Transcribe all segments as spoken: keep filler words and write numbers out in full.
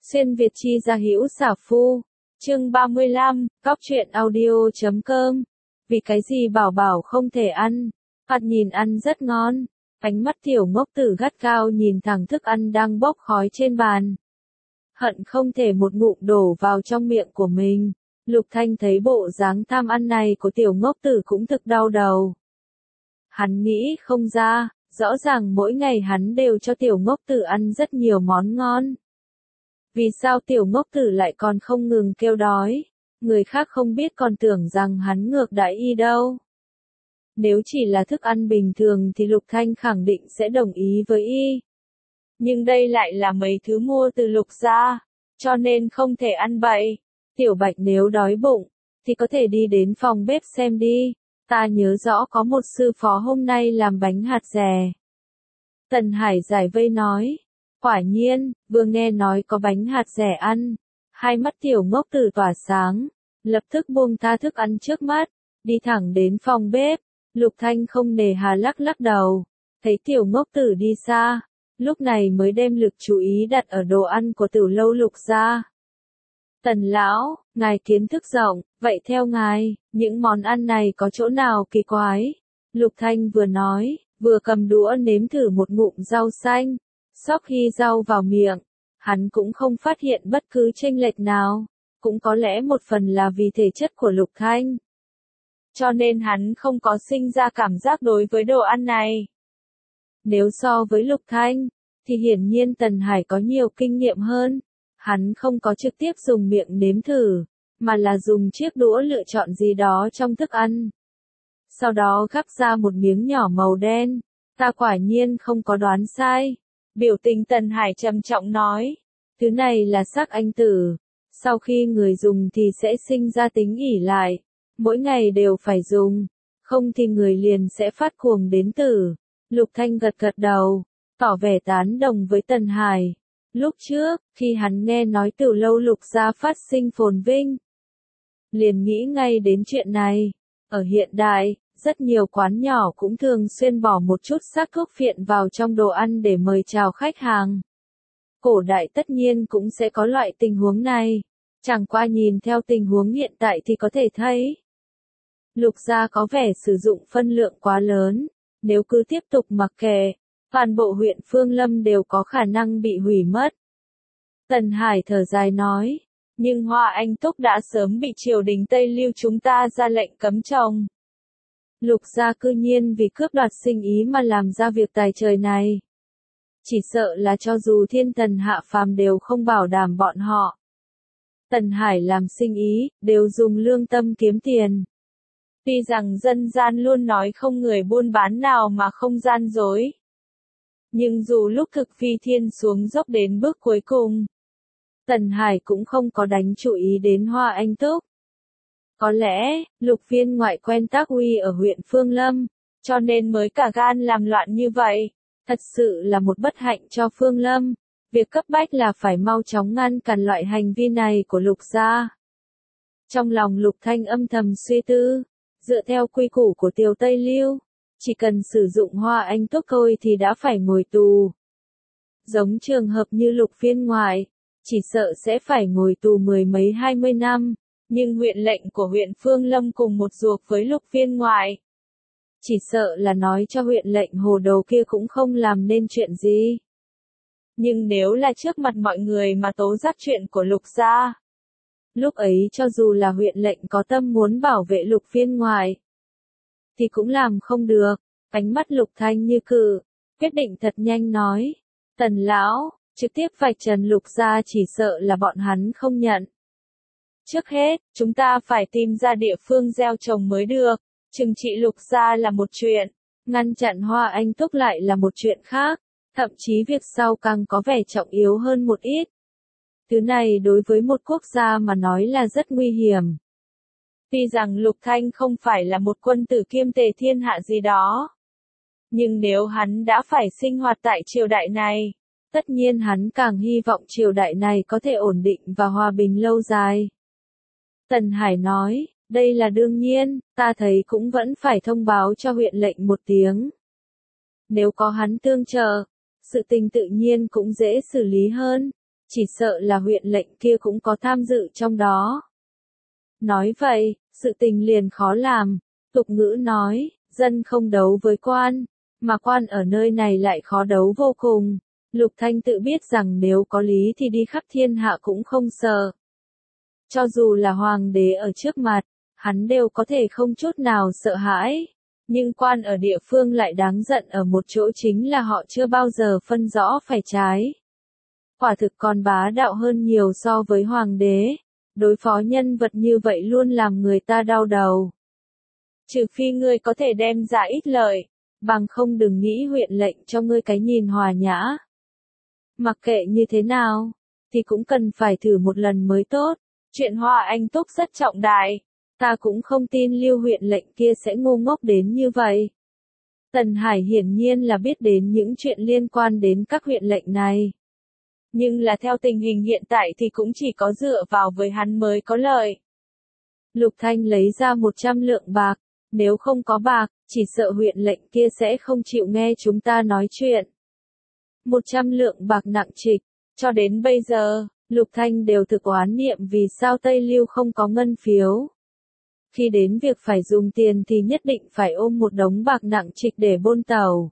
Xuyên Việt chi ra hữu xả phu. Chương ba mươi lăm, cóc truyện audio chấm com. Vì cái gì bảo bảo không thể ăn? Phạt nhìn ăn rất ngon. Ánh mắt tiểu ngốc tử gắt cao nhìn thẳng thức ăn đang bốc khói trên bàn. Hận không thể một ngụm đổ vào trong miệng của mình. Lục Thanh thấy bộ dáng tham ăn này của tiểu ngốc tử cũng thực đau đầu. Hắn nghĩ không ra, rõ ràng mỗi ngày hắn đều cho tiểu ngốc tử ăn rất nhiều món ngon. Vì sao tiểu ngốc tử lại còn không ngừng kêu đói? Người khác không biết còn tưởng rằng hắn ngược đãi y đâu. Nếu chỉ là thức ăn bình thường thì Lục Thanh khẳng định sẽ đồng ý với y. Nhưng đây lại là mấy thứ mua từ Lục gia, cho nên không thể ăn bậy. Tiểu Bạch nếu đói bụng, thì có thể đi đến phòng bếp xem đi. Ta nhớ rõ có một sư phó hôm nay làm bánh hạt dẻ. Tần Hải giải vây nói. Quả nhiên, vừa nghe nói có bánh hạt dẻ ăn. Hai mắt tiểu ngốc tử tỏa sáng. Lập tức buông tha thức ăn trước mắt. Đi thẳng đến phòng bếp. Lục Thanh không nề hà lắc lắc đầu. Thấy tiểu ngốc tử đi xa. Lúc này mới đem lực chú ý đặt ở đồ ăn của Tử lâu Lục gia. Tần lão, ngài kiến thức rộng, vậy theo ngài, những món ăn này có chỗ nào kỳ quái? Lục Thanh vừa nói, vừa cầm đũa nếm thử một ngụm rau xanh. Sau khi rau vào miệng, hắn cũng không phát hiện bất cứ chênh lệch nào. Cũng có lẽ một phần là vì thể chất của Lục Thanh. Cho nên hắn không có sinh ra cảm giác đối với đồ ăn này. Nếu so với Lục Thanh, thì hiển nhiên Tần Hải có nhiều kinh nghiệm hơn. Hắn không có trực tiếp dùng miệng nếm thử, mà là dùng chiếc đũa lựa chọn gì đó trong thức ăn. Sau đó gắp ra một miếng nhỏ màu đen. Ta quả nhiên không có đoán sai. Biểu tình Tần Hải trầm trọng nói. Thứ này là xác anh tử. Sau khi người dùng thì sẽ sinh ra tính ỷ lại. Mỗi ngày đều phải dùng. Không thì người liền sẽ phát cuồng đến tử. Lục Thanh gật gật đầu. Tỏ vẻ tán đồng với Tần Hải. Lúc trước, khi hắn nghe nói Tử lâu Lục gia phát sinh phồn vinh, liền nghĩ ngay đến chuyện này. Ở hiện đại, rất nhiều quán nhỏ cũng thường xuyên bỏ một chút xác thuốc phiện vào trong đồ ăn để mời chào khách hàng. Cổ đại tất nhiên cũng sẽ có loại tình huống này. Chẳng qua nhìn theo tình huống hiện tại thì có thể thấy. Lục gia có vẻ sử dụng phân lượng quá lớn. Nếu cứ tiếp tục mặc kệ, toàn bộ huyện Phương Lâm đều có khả năng bị hủy mất. Tần Hải thở dài nói, nhưng hoa anh túc đã sớm bị triều đình Tây Lưu chúng ta ra lệnh cấm trồng. Lục gia cư nhiên vì cướp đoạt sinh ý mà làm ra việc tài trời này. Chỉ sợ là cho dù thiên thần hạ phàm đều không bảo đảm bọn họ. Tần Hải làm sinh ý, đều dùng lương tâm kiếm tiền. Tuy rằng dân gian luôn nói không người buôn bán nào mà không gian dối. Nhưng dù lúc thực phi thiên xuống dốc đến bước cuối cùng, Tần Hải cũng không có đánh chú ý đến hoa anh túc. Có lẽ, Lục viên ngoại quen tác uy ở huyện Phương Lâm, cho nên mới cả gan làm loạn như vậy. Thật sự là một bất hạnh cho Phương Lâm. Việc cấp bách là phải mau chóng ngăn cản loại hành vi này của Lục gia. Trong lòng Lục Thanh âm thầm suy tư, dựa theo quy củ của Tiều Tây Lưu, chỉ cần sử dụng hoa anh túc thôi thì đã phải ngồi tù. Giống trường hợp như Lục viên ngoại, chỉ sợ sẽ phải ngồi tù mười mấy hai mươi năm, nhưng huyện lệnh của huyện Phương Lâm cùng một ruột với Lục viên ngoại. Chỉ sợ là nói cho huyện lệnh hồ đồ kia cũng không làm nên chuyện gì. Nhưng nếu là trước mặt mọi người mà tố giác chuyện của Lục gia, lúc ấy cho dù là huyện lệnh có tâm muốn bảo vệ Lục viên ngoại, thì cũng làm không được. Ánh mắt Lục Thanh như cự, quyết định thật nhanh nói. Tần lão, trực tiếp vạch trần Lục gia chỉ sợ là bọn hắn không nhận. Trước hết, chúng ta phải tìm ra địa phương gieo trồng mới được. Trừng trị Lục gia là một chuyện, ngăn chặn hoa anh túc lại là một chuyện khác. Thậm chí việc sau càng có vẻ trọng yếu hơn một ít. Thứ này đối với một quốc gia mà nói là rất nguy hiểm. Tuy rằng Lục Thanh không phải là một quân tử kiêm tề thiên hạ gì đó. Nhưng nếu hắn đã phải sinh hoạt tại triều đại này, tất nhiên hắn càng hy vọng triều đại này có thể ổn định và hòa bình lâu dài. Tần Hải nói, đây là đương nhiên, ta thấy cũng vẫn phải thông báo cho huyện lệnh một tiếng. Nếu có hắn tương trợ, sự tình tự nhiên cũng dễ xử lý hơn. chỉ sợ là huyện lệnh kia cũng có tham dự trong đó. Nói vậy, sự tình liền khó làm, tục ngữ nói, dân không đấu với quan, mà quan ở nơi này lại khó đấu vô cùng. Lục Thanh tự biết rằng nếu có lý thì đi khắp thiên hạ cũng không sợ. Cho dù là hoàng đế ở trước mặt, hắn đều có thể không chút nào sợ hãi. Nhưng quan ở địa phương lại đáng giận ở một chỗ chính là họ chưa bao giờ phân rõ phải trái. Quả thực còn bá đạo hơn nhiều so với hoàng đế. Đối phó nhân vật như vậy luôn làm người ta đau đầu. Trừ phi ngươi có thể đem ra ít lợi, bằng không đừng nghĩ huyện lệnh cho ngươi cái nhìn hòa nhã. Mặc kệ như thế nào, thì cũng cần phải thử một lần mới tốt. Chuyện Hoa Anh Túc rất trọng đại, ta cũng không tin Lưu huyện lệnh kia sẽ ngu ngốc đến như vậy. Tần Hải hiển nhiên là biết đến những chuyện liên quan đến các huyện lệnh này. Nhưng là theo tình hình hiện tại thì cũng chỉ có dựa vào với hắn mới có lợi. Lục Thanh lấy ra một trăm lượng bạc, nếu không có bạc, chỉ sợ huyện lệnh kia sẽ không chịu nghe chúng ta nói chuyện. Một trăm lượng bạc nặng trịch, cho đến bây giờ, Lục Thanh đều thực oán niệm vì sao Tây Lưu không có ngân phiếu. Khi đến việc phải dùng tiền thì nhất định phải ôm một đống bạc nặng trịch để bôn tàu.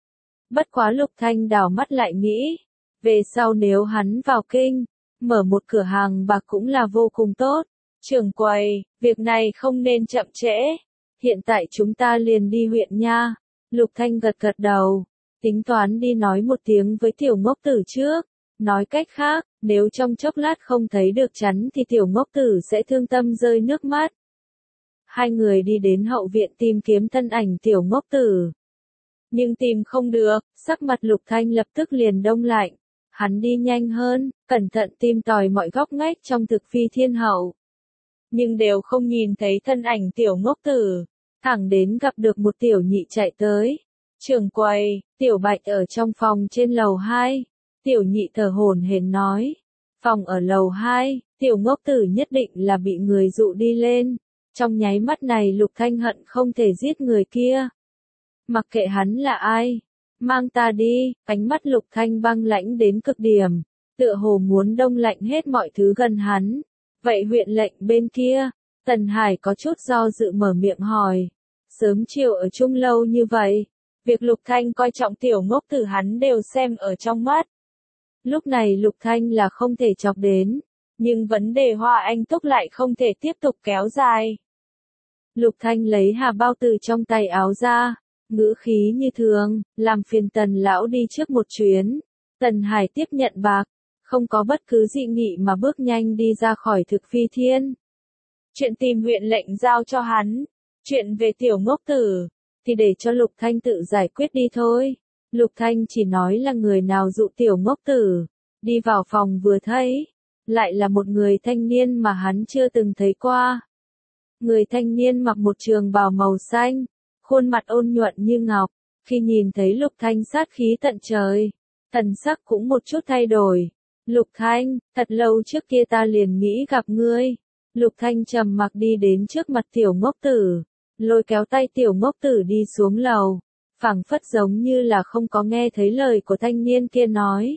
Bất quá Lục Thanh đảo mắt lại nghĩ, về sau nếu hắn vào kinh, mở một cửa hàng bạc cũng là vô cùng tốt. Trưởng quầy, việc này không nên chậm trễ. Hiện tại chúng ta liền đi huyện nha. Lục Thanh gật gật đầu, tính toán đi nói một tiếng với tiểu ngốc tử trước. Nói cách khác, nếu trong chốc lát không thấy được chắn thì tiểu ngốc tử sẽ thương tâm rơi nước mắt. Hai người đi đến hậu viện tìm kiếm thân ảnh tiểu ngốc tử. Nhưng tìm không được, sắc mặt Lục Thanh lập tức liền đông lạnh. Hắn đi nhanh hơn, cẩn thận tìm tòi mọi góc ngách trong thực phi thiên hậu. Nhưng đều không nhìn thấy thân ảnh tiểu ngốc tử. Thẳng đến gặp được một tiểu nhị chạy tới. Trưởng quầy, tiểu bạch ở trong phòng trên lầu hai. Tiểu nhị thở hổn hển nói. Phòng ở lầu hai, tiểu ngốc tử nhất định là bị người dụ đi lên. Trong nháy mắt này Lục Thanh hận không thể giết người kia. Mặc kệ hắn là ai. Mang ta đi, ánh mắt Lục Thanh băng lãnh đến cực điểm. Tựa hồ muốn đông lạnh hết mọi thứ gần hắn. Vậy huyện lệnh bên kia, Tần Hải có chút do dự mở miệng hỏi. Sớm chiều ở chung lâu như vậy, việc Lục Thanh coi trọng tiểu ngốc tử hắn đều xem ở trong mắt. Lúc này Lục Thanh là không thể chọc đến, nhưng vấn đề Hoa Anh Túc lại không thể tiếp tục kéo dài. Lục Thanh lấy hà bao từ trong tay áo ra, ngữ khí như thường, làm phiền Tần lão đi trước một chuyến. Tần Hải tiếp nhận bạc, không có bất cứ dị nghị mà bước nhanh đi ra khỏi thực phi thiên. Chuyện tìm huyện lệnh giao cho hắn, chuyện về tiểu ngốc tử, thì để cho Lục Thanh tự giải quyết đi thôi. Lục Thanh chỉ nói là người nào dụ tiểu ngốc tử, đi vào phòng vừa thấy, lại là một người thanh niên mà hắn chưa từng thấy qua. Người thanh niên mặc một trường bào màu xanh, khuôn mặt ôn nhuận như ngọc, khi nhìn thấy Lục Thanh sát khí tận trời, thần sắc cũng một chút thay đổi. Lục Thanh, thật lâu trước kia ta liền nghĩ gặp ngươi. Lục Thanh trầm mặc đi đến trước mặt tiểu ngốc tử, lôi kéo tay tiểu ngốc tử đi xuống lầu, phảng phất giống như là không có nghe thấy lời của thanh niên kia nói.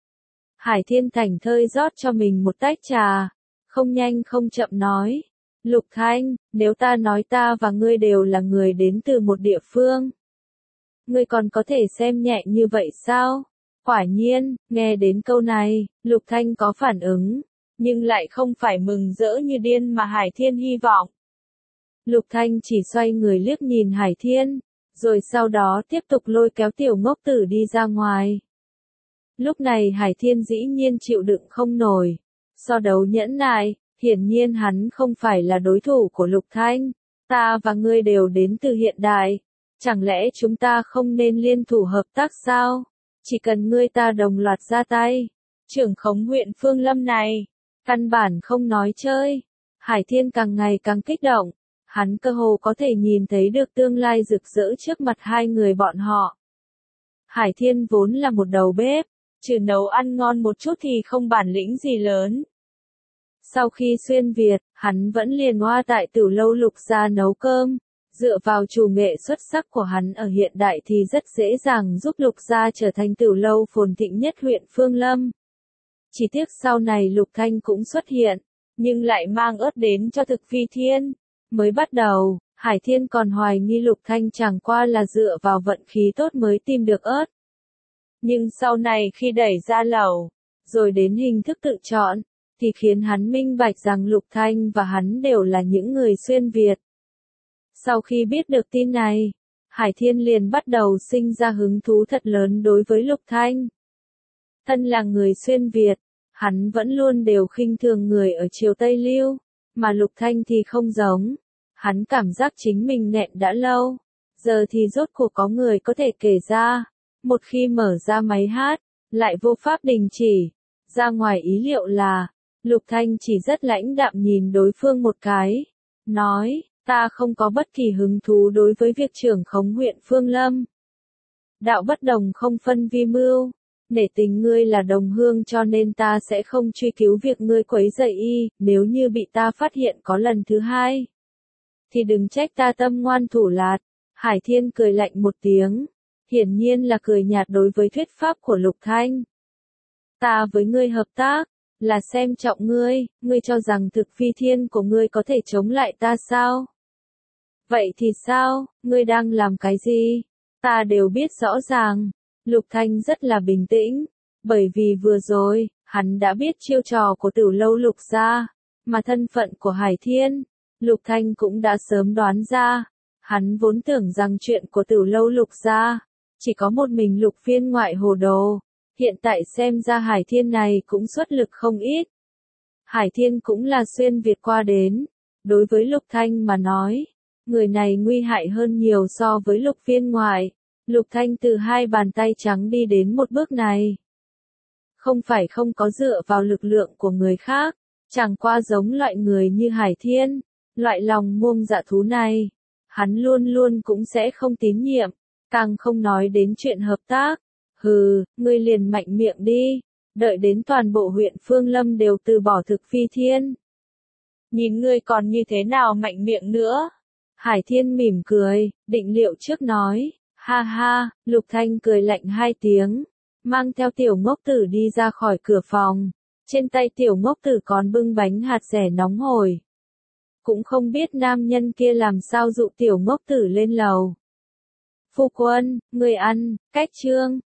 Hải Thiên thảnh thơi rót cho mình một tách trà, không nhanh không chậm nói. Lục Thanh, nếu ta nói ta và ngươi đều là người đến từ một địa phương, ngươi còn có thể xem nhẹ như vậy sao? Quả nhiên, nghe đến câu này, Lục Thanh có phản ứng, nhưng lại không phải mừng rỡ như điên mà Hải Thiên hy vọng. Lục Thanh chỉ xoay người liếc nhìn Hải Thiên, rồi sau đó tiếp tục lôi kéo tiểu ngốc tử đi ra ngoài. Lúc này Hải Thiên dĩ nhiên chịu đựng không nổi, so đấu nhẫn nại, hiển nhiên hắn không phải là đối thủ của Lục Thanh. Ta và ngươi đều đến từ hiện đại, chẳng lẽ chúng ta không nên liên thủ hợp tác sao? Chỉ cần ngươi ta đồng loạt ra tay, trưởng khống huyện Phương Lâm này, căn bản không nói chơi. Hải Thiên càng ngày càng kích động, hắn cơ hồ có thể nhìn thấy được tương lai rực rỡ trước mặt hai người bọn họ. Hải Thiên vốn là một đầu bếp, trừ nấu ăn ngon một chút thì không bản lĩnh gì lớn. Sau khi xuyên Việt, hắn vẫn liền hoa tại Tửu lâu Lục gia nấu cơm. Dựa vào chủ nghệ xuất sắc của hắn ở hiện đại thì rất dễ dàng giúp Lục gia trở thành Tửu lâu phồn thịnh nhất huyện Phương Lâm. Chỉ tiếc sau này Lục Thanh cũng xuất hiện, nhưng lại mang ớt đến cho Thực Phi Thiên. Mới bắt đầu, Hải Thiên còn hoài nghi Lục Thanh chẳng qua là dựa vào vận khí tốt mới tìm được ớt. Nhưng sau này khi đẩy ra lẩu, rồi đến hình thức tự chọn, thì khiến hắn minh bạch rằng Lục Thanh và hắn đều là những người xuyên Việt. Sau khi biết được tin này, Hải Thiên liền bắt đầu sinh ra hứng thú thật lớn đối với Lục Thanh. Thân là người xuyên Việt, hắn vẫn luôn đều khinh thường người ở triều Tây Lưu, mà Lục Thanh thì không giống. Hắn cảm giác chính mình nghẹn đã lâu, giờ thì rốt cuộc có người có thể kể ra. Một khi mở ra máy hát, lại vô pháp đình chỉ. Ra ngoài ý liệu là, Lục Thanh chỉ rất lãnh đạm nhìn đối phương một cái, nói, ta không có bất kỳ hứng thú đối với việc trưởng khống huyện Phương Lâm. Đạo bất đồng không phân vi mưu, nể tình ngươi là đồng hương cho nên ta sẽ không truy cứu việc ngươi quấy rầy y, nếu như bị ta phát hiện có lần thứ hai, thì đừng trách ta tâm ngoan thủ lạt. Hải Thiên cười lạnh một tiếng, hiển nhiên là cười nhạt đối với thuyết pháp của Lục Thanh. Ta với ngươi hợp tác, là xem trọng ngươi, ngươi cho rằng Thực Phi Thiên của ngươi có thể chống lại ta sao? Vậy thì sao, ngươi đang làm cái gì? Ta đều biết rõ ràng. Lục Thanh rất là bình tĩnh, bởi vì vừa rồi, hắn đã biết chiêu trò của Tử Lâu Lục gia, mà thân phận của Hải Thiên, Lục Thanh cũng đã sớm đoán ra. Hắn vốn tưởng rằng chuyện của Tử Lâu Lục gia, chỉ có một mình Lục Phiên ngoại hồ đồ, hiện tại xem ra Hải Thiên này cũng xuất lực không ít. Hải Thiên cũng là xuyên Việt qua đến, đối với Lục Thanh mà nói, người này nguy hại hơn nhiều so với Lục Phiên ngoại. Lục Thanh từ hai bàn tay trắng đi đến một bước này. Không phải không có dựa vào lực lượng của người khác, chẳng qua giống loại người như Hải Thiên, loại lòng muông dạ thú này, hắn luôn luôn cũng sẽ không tín nhiệm, càng không nói đến chuyện hợp tác. Hừ, ngươi liền mạnh miệng đi, đợi đến toàn bộ huyện Phương Lâm đều từ bỏ Thực Phi Thiên. Nhìn ngươi còn như thế nào mạnh miệng nữa. Hải Thiên mỉm cười, định liệu trước nói. Ha ha, Lục Thanh cười lạnh hai tiếng, mang theo tiểu ngốc tử đi ra khỏi cửa phòng. Trên tay tiểu ngốc tử còn bưng bánh hạt dẻ nóng hổi. Cũng không biết nam nhân kia làm sao dụ tiểu ngốc tử lên lầu. Phu quân, người ăn, cách chương.